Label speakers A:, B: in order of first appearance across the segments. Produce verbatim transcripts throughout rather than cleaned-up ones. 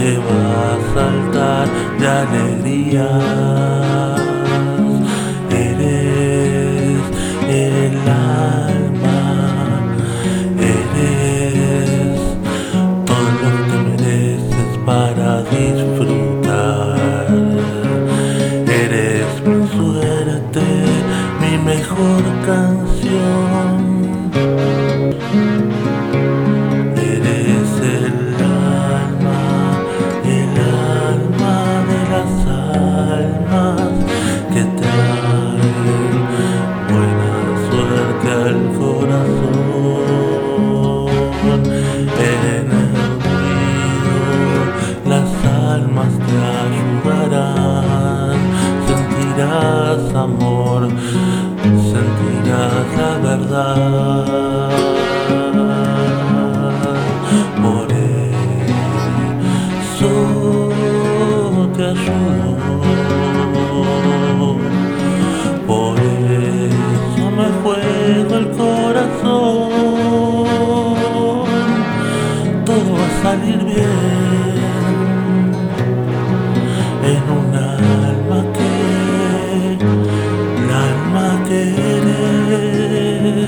A: que va a saltar de alegría. Eres el alma, eres todo lo que mereces para disfrutar. Eres mi suerte, mi mejor canción. Eres el alma, el alma de las almas que traen buena suerte al corazón. En el ruido las almas te ayudarán. Sentirás amor, sentirás la verdad. Por eso te ayudo, por eso me juego el corazón. Todo va a salir bien en un alma que, la alma que eres.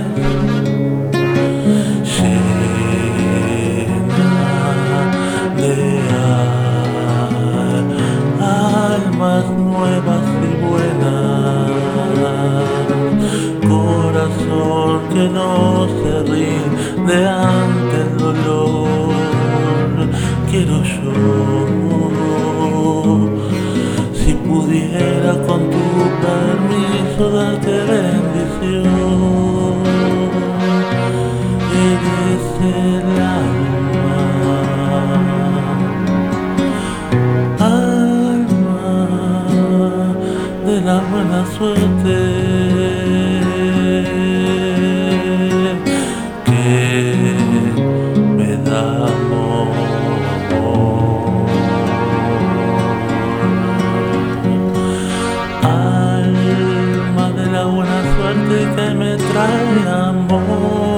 A: Almas nuevas y buenas, corazón que no se rinde ante el dolor. Quiero yo, si pudiera con tu permiso darte bendición. Eres el alma, de la buena suerte que me da amor. Alma de la buena suerte que me trae amor.